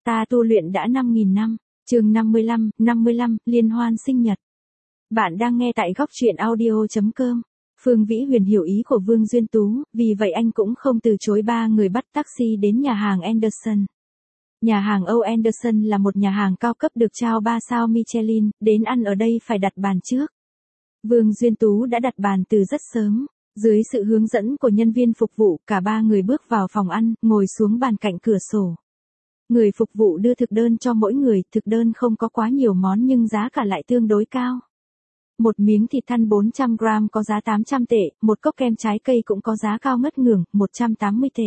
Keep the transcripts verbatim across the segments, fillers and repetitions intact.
Ta tu luyện đã năm nghìn năm, chương năm mươi lăm, năm mươi lăm, liên hoan sinh nhật. Bạn đang nghe tại góc truyện audio chấm com. Phương Vĩ Huyền hiểu ý của Vương Duyên Tú, vì vậy anh cũng không từ chối ba người bắt taxi đến nhà hàng Anderson. Nhà hàng Âu Anderson là một nhà hàng cao cấp được trao ba sao Michelin, đến ăn ở đây phải đặt bàn trước. Vương Duyên Tú đã đặt bàn từ rất sớm. Dưới sự hướng dẫn của nhân viên phục vụ, cả ba người bước vào phòng ăn, ngồi xuống bàn cạnh cửa sổ. Người phục vụ đưa thực đơn cho mỗi người, thực đơn không có quá nhiều món nhưng giá cả lại tương đối cao. Một miếng thịt thăn bốn trăm gam có giá tám trăm tệ, một cốc kem trái cây cũng có giá cao ngất ngưởng, một trăm tám mươi tệ.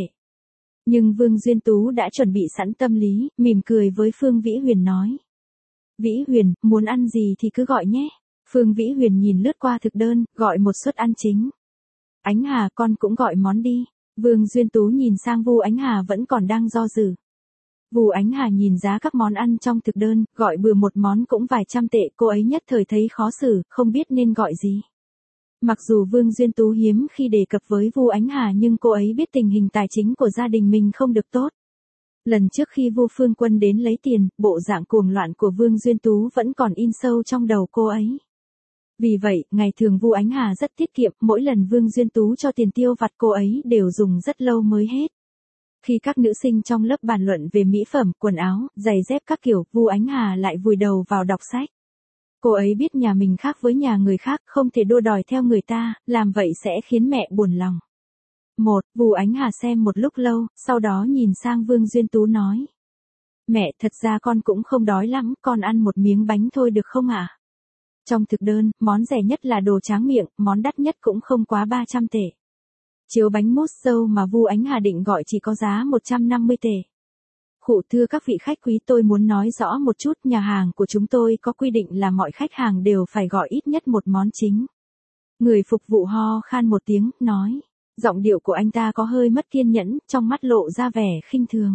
Nhưng Vương Duyên Tú đã chuẩn bị sẵn tâm lý, mỉm cười với Phương Vĩ Huyền nói. Vĩ Huyền, muốn ăn gì thì cứ gọi nhé. Phương Vĩ Huyền nhìn lướt qua thực đơn, gọi một suất ăn chính. Ánh Hà, con cũng gọi món đi. Vương Duyên Tú nhìn sang Vu Ánh Hà vẫn còn đang do dự. Vu Ánh Hà nhìn giá các món ăn trong thực đơn, gọi bừa một món cũng vài trăm tệ, cô ấy nhất thời thấy khó xử, không biết nên gọi gì. Mặc dù Vương Duyên Tú hiếm khi đề cập với Vu Ánh Hà nhưng cô ấy biết tình hình tài chính của gia đình mình không được tốt. Lần trước khi Vu Phương Quân đến lấy tiền, bộ dạng cuồng loạn của Vương Duyên Tú vẫn còn in sâu trong đầu cô ấy. Vì vậy, ngày thường Vu Ánh Hà rất tiết kiệm, mỗi lần Vương Duyên Tú cho tiền tiêu vặt cô ấy đều dùng rất lâu mới hết. Khi các nữ sinh trong lớp bàn luận về mỹ phẩm, quần áo, giày dép các kiểu, Vu Ánh Hà lại vùi đầu vào đọc sách. Cô ấy biết nhà mình khác với nhà người khác, không thể đua đòi theo người ta, làm vậy sẽ khiến mẹ buồn lòng. Một, Vu Ánh Hà xem một lúc lâu, sau đó nhìn sang Vương Duyên Tú nói. Mẹ, thật ra con cũng không đói lắm, con ăn một miếng bánh thôi được không ạ? À? Trong thực đơn, món rẻ nhất là đồ tráng miệng, món đắt nhất cũng không quá ba trăm tệ. Chiếu bánh mousse dâu mà Vu Ánh Hà định gọi chỉ có giá một trăm năm mươi tệ. Khụ thưa các vị khách quý, tôi muốn nói rõ một chút, nhà hàng của chúng tôi có quy định là mọi khách hàng đều phải gọi ít nhất một món chính. Người phục vụ ho khan một tiếng, nói. Giọng điệu của anh ta có hơi mất kiên nhẫn, trong mắt lộ ra vẻ khinh thường.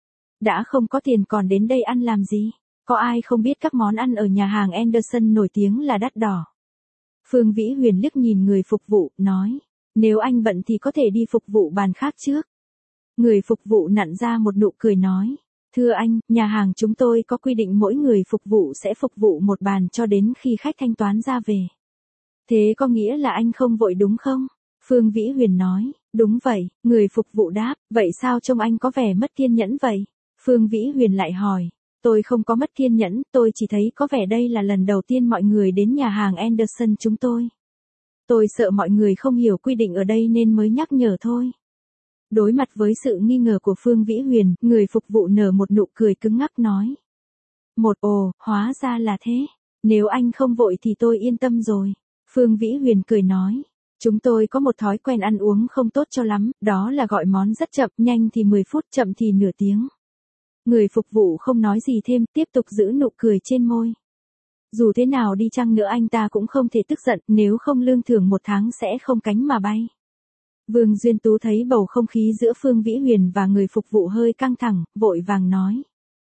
Đã không có tiền còn đến đây ăn làm gì? Có ai không biết các món ăn ở nhà hàng Anderson nổi tiếng là đắt đỏ? Phương Vĩ Huyền liếc nhìn người phục vụ, nói. Nếu anh bận thì có thể đi phục vụ bàn khác trước. Người phục vụ nặn ra một nụ cười nói. Thưa anh, nhà hàng chúng tôi có quy định mỗi người phục vụ sẽ phục vụ một bàn cho đến khi khách thanh toán ra về. Thế có nghĩa là anh không vội đúng không? Phương Vĩ Huyền nói. Đúng vậy, người phục vụ đáp. Vậy sao trông anh có vẻ mất kiên nhẫn vậy? Phương Vĩ Huyền lại hỏi. Tôi không có mất kiên nhẫn, tôi chỉ thấy có vẻ đây là lần đầu tiên mọi người đến nhà hàng Anderson chúng tôi. Tôi sợ mọi người không hiểu quy định ở đây nên mới nhắc nhở thôi. Đối mặt với sự nghi ngờ của Phương Vĩ Huyền, người phục vụ nở một nụ cười cứng ngắc nói. Một ồ, hóa ra là thế. Nếu anh không vội thì tôi yên tâm rồi. Phương Vĩ Huyền cười nói. Chúng tôi có một thói quen ăn uống không tốt cho lắm, đó là gọi món rất chậm, nhanh thì mười phút, chậm thì nửa tiếng. Người phục vụ không nói gì thêm, tiếp tục giữ nụ cười trên môi. Dù thế nào đi chăng nữa anh ta cũng không thể tức giận, nếu không lương thưởng một tháng sẽ không cánh mà bay. Vương Duyên Tú thấy bầu không khí giữa Phương Vĩ Huyền và người phục vụ hơi căng thẳng, vội vàng nói.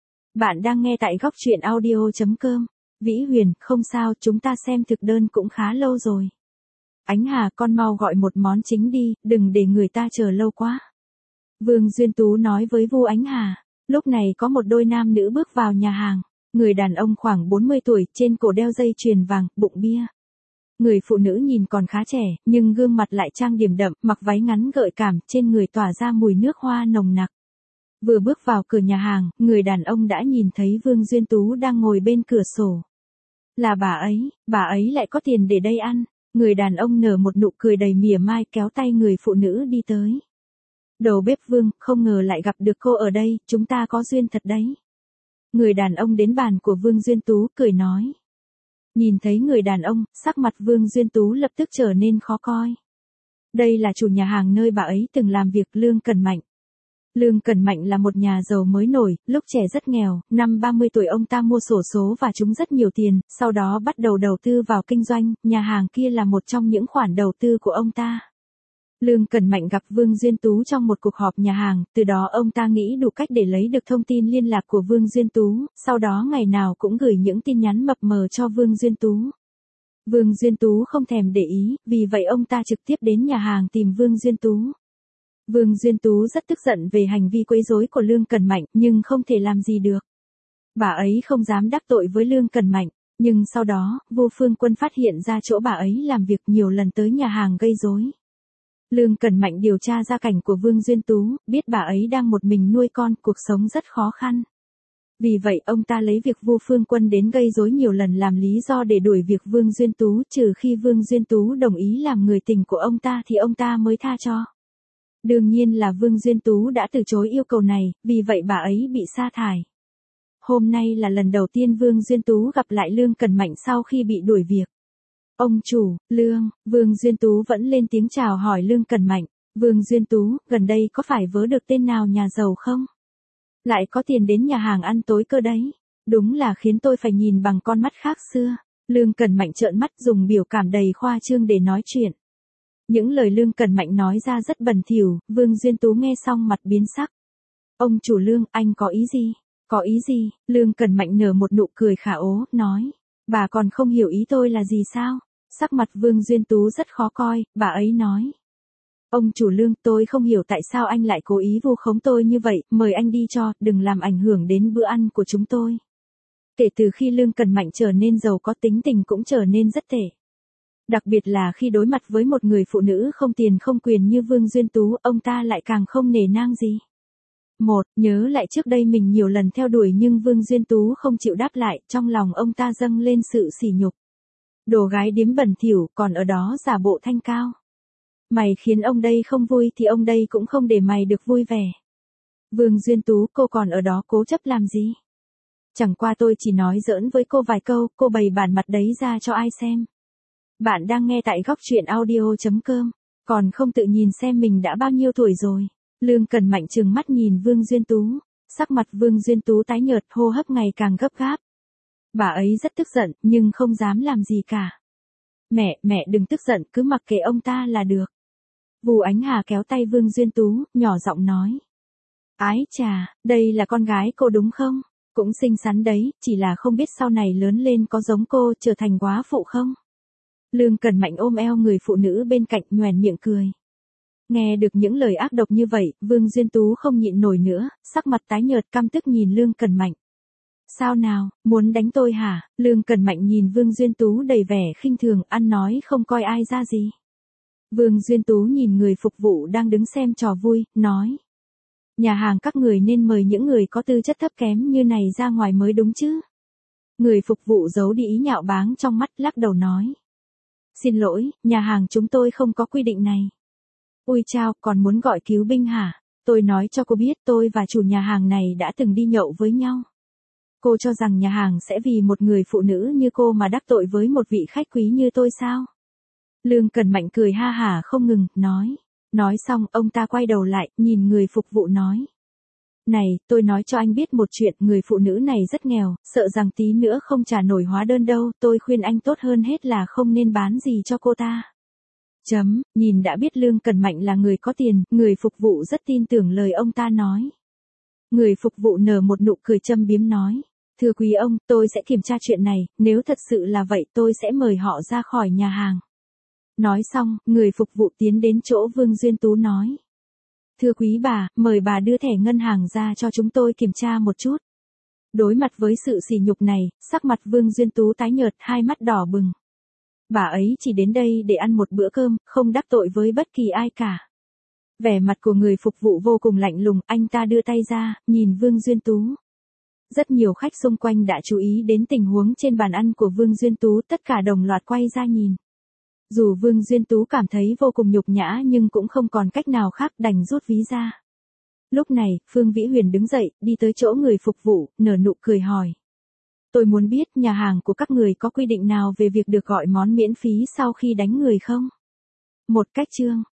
Bạn đang nghe tại góc truyện audio chấm com. Vĩ Huyền, không sao, chúng ta xem thực đơn cũng khá lâu rồi. Ánh Hà, con mau gọi một món chính đi, đừng để người ta chờ lâu quá. Vương Duyên Tú nói với Vu Ánh Hà. Lúc này có một đôi nam nữ bước vào nhà hàng. Người đàn ông khoảng bốn mươi tuổi, trên cổ đeo dây chuyền vàng, bụng bia. Người phụ nữ nhìn còn khá trẻ, nhưng gương mặt lại trang điểm đậm, mặc váy ngắn gợi cảm, trên người tỏa ra mùi nước hoa nồng nặc. Vừa bước vào cửa nhà hàng, người đàn ông đã nhìn thấy Vương Duyên Tú đang ngồi bên cửa sổ. Là bà ấy, bà ấy lại có tiền để đây ăn. Người đàn ông nở một nụ cười đầy mỉa mai, kéo tay người phụ nữ đi tới. Đầu bếp Vương, không ngờ lại gặp được cô ở đây, chúng ta có duyên thật đấy. Người đàn ông đến bàn của Vương Duyên Tú, cười nói. Nhìn thấy người đàn ông, sắc mặt Vương Duyên Tú lập tức trở nên khó coi. Đây là chủ nhà hàng nơi bà ấy từng làm việc, Lương Cẩn Mạnh. Lương Cẩn Mạnh là một nhà giàu mới nổi, lúc trẻ rất nghèo, năm ba mươi tuổi ông ta mua xổ số và trúng rất nhiều tiền, sau đó bắt đầu đầu tư vào kinh doanh, nhà hàng kia là một trong những khoản đầu tư của ông ta. Lương Cẩn Mạnh gặp Vương Duyên Tú trong một cuộc họp nhà hàng, từ đó ông ta nghĩ đủ cách để lấy được thông tin liên lạc của Vương Duyên Tú, sau đó ngày nào cũng gửi những tin nhắn mập mờ cho Vương Duyên Tú. Vương Duyên Tú không thèm để ý, vì vậy ông ta trực tiếp đến nhà hàng tìm Vương Duyên Tú. Vương Duyên Tú rất tức giận về hành vi quấy rối của Lương Cẩn Mạnh, nhưng không thể làm gì được. Bà ấy không dám đắc tội với Lương Cần Mạnh, nhưng sau đó, Vô Phương Quân phát hiện ra chỗ bà ấy làm việc nhiều lần tới nhà hàng gây rối. Lương Cần Mạnh điều tra gia cảnh của Vương Duyên Tú, biết bà ấy đang một mình nuôi con, cuộc sống rất khó khăn. Vì vậy ông ta lấy việc Vô Phương Quân đến gây rối nhiều lần làm lý do để đuổi việc Vương Duyên Tú, trừ khi Vương Duyên Tú đồng ý làm người tình của ông ta thì ông ta mới tha cho. Đương nhiên là Vương Duyên Tú đã từ chối yêu cầu này, vì vậy bà ấy bị sa thải. Hôm nay là lần đầu tiên Vương Duyên Tú gặp lại Lương Cần Mạnh sau khi bị đuổi việc. Ông chủ, Lương, Vương Duyên Tú vẫn lên tiếng chào hỏi Lương Cần Mạnh. Vương Duyên Tú, gần đây có phải vớ được tên nào nhà giàu không? Lại có tiền đến nhà hàng ăn tối cơ đấy. Đúng là khiến tôi phải nhìn bằng con mắt khác xưa. Lương Cần Mạnh trợn mắt dùng biểu cảm đầy khoa trương để nói chuyện. Những lời Lương Cần Mạnh nói ra rất bẩn thỉu, Vương Duyên Tú nghe xong mặt biến sắc. Ông chủ Lương, anh có ý gì? Có ý gì? Lương Cần Mạnh nở một nụ cười khả ố, nói. Bà còn không hiểu ý tôi là gì sao? Sắc mặt Vương Duyên Tú rất khó coi, bà ấy nói. Ông chủ Lương, tôi không hiểu tại sao anh lại cố ý vu khống tôi như vậy, mời anh đi cho, đừng làm ảnh hưởng đến bữa ăn của chúng tôi. Kể từ khi Lương Cần Mạnh trở nên giàu có, tính tình cũng trở nên rất tệ. Đặc biệt là khi đối mặt với một người phụ nữ không tiền không quyền như Vương Duyên Tú, ông ta lại càng không nể nang gì. Một, nhớ lại trước đây mình nhiều lần theo đuổi nhưng Vương Duyên Tú không chịu đáp lại, trong lòng ông ta dâng lên sự sỉ nhục. Đồ gái điếm bẩn thỉu, còn ở đó giả bộ thanh cao. Mày khiến ông đây không vui thì ông đây cũng không để mày được vui vẻ. Vương Duyên Tú, cô còn ở đó cố chấp làm gì? Chẳng qua tôi chỉ nói giỡn với cô vài câu, cô bày bản mặt đấy ra cho ai xem. Bạn đang nghe tại góc truyện audio chấm com, còn không tự nhìn xem mình đã bao nhiêu tuổi rồi. Lương Cần Mạnh trừng mắt nhìn Vương Duyên Tú, sắc mặt Vương Duyên Tú tái nhợt, hô hấp ngày càng gấp gáp. Bà ấy rất tức giận, nhưng không dám làm gì cả. Mẹ, mẹ đừng tức giận, cứ mặc kệ ông ta là được. Vù Ánh Hà kéo tay Vương Duyên Tú, nhỏ giọng nói. Ái chà, đây là con gái cô đúng không? Cũng xinh xắn đấy, chỉ là không biết sau này lớn lên có giống cô, trở thành góa phụ không? Lương Cần Mạnh ôm eo người phụ nữ bên cạnh, nhoẻn miệng cười. Nghe được những lời ác độc như vậy, Vương Duyên Tú không nhịn nổi nữa, sắc mặt tái nhợt căm tức nhìn Lương Cần Mạnh. Sao nào, muốn đánh tôi hả? Lương Cần Mạnh nhìn Vương Duyên Tú đầy vẻ khinh thường, ăn nói không coi ai ra gì. Vương Duyên Tú nhìn người phục vụ đang đứng xem trò vui, nói. Nhà hàng các người nên mời những người có tư chất thấp kém như này ra ngoài mới đúng chứ. Người phục vụ giấu đi ý nhạo báng trong mắt, lắc đầu nói. Xin lỗi, nhà hàng chúng tôi không có quy định này. Ui chao, còn muốn gọi cứu binh hả? Tôi nói cho cô biết tôi và chủ nhà hàng này đã từng đi nhậu với nhau. Cô cho rằng nhà hàng sẽ vì một người phụ nữ như cô mà đắc tội với một vị khách quý như tôi sao? Lương Cần Mạnh cười ha hả không ngừng, nói. Nói xong, ông ta quay đầu lại, nhìn người phục vụ nói. Này, tôi nói cho anh biết một chuyện, người phụ nữ này rất nghèo, sợ rằng tí nữa không trả nổi hóa đơn đâu, tôi khuyên anh tốt hơn hết là không nên bán gì cho cô ta. Chấm, nhìn đã biết Lương Cần Mạnh là người có tiền, người phục vụ rất tin tưởng lời ông ta nói. Người phục vụ nở một nụ cười châm biếm nói. Thưa quý ông, tôi sẽ kiểm tra chuyện này, nếu thật sự là vậy tôi sẽ mời họ ra khỏi nhà hàng. Nói xong, người phục vụ tiến đến chỗ Vương Duyên Tú nói. Thưa quý bà, mời bà đưa thẻ ngân hàng ra cho chúng tôi kiểm tra một chút. Đối mặt với sự sỉ nhục này, sắc mặt Vương Duyên Tú tái nhợt, hai mắt đỏ bừng. Bà ấy chỉ đến đây để ăn một bữa cơm, không đắc tội với bất kỳ ai cả. Vẻ mặt của người phục vụ vô cùng lạnh lùng, anh ta đưa tay ra, nhìn Vương Duyên Tú. Rất nhiều khách xung quanh đã chú ý đến tình huống trên bàn ăn của Vương Duyên Tú, tất cả đồng loạt quay ra nhìn. Dù Vương Duyên Tú cảm thấy vô cùng nhục nhã nhưng cũng không còn cách nào khác, đành rút ví ra. Lúc này, Phương Vĩ Huyền đứng dậy, đi tới chỗ người phục vụ, nở nụ cười hỏi. Tôi muốn biết nhà hàng của các người có quy định nào về việc được gọi món miễn phí sau khi đánh người không? Một cách chương.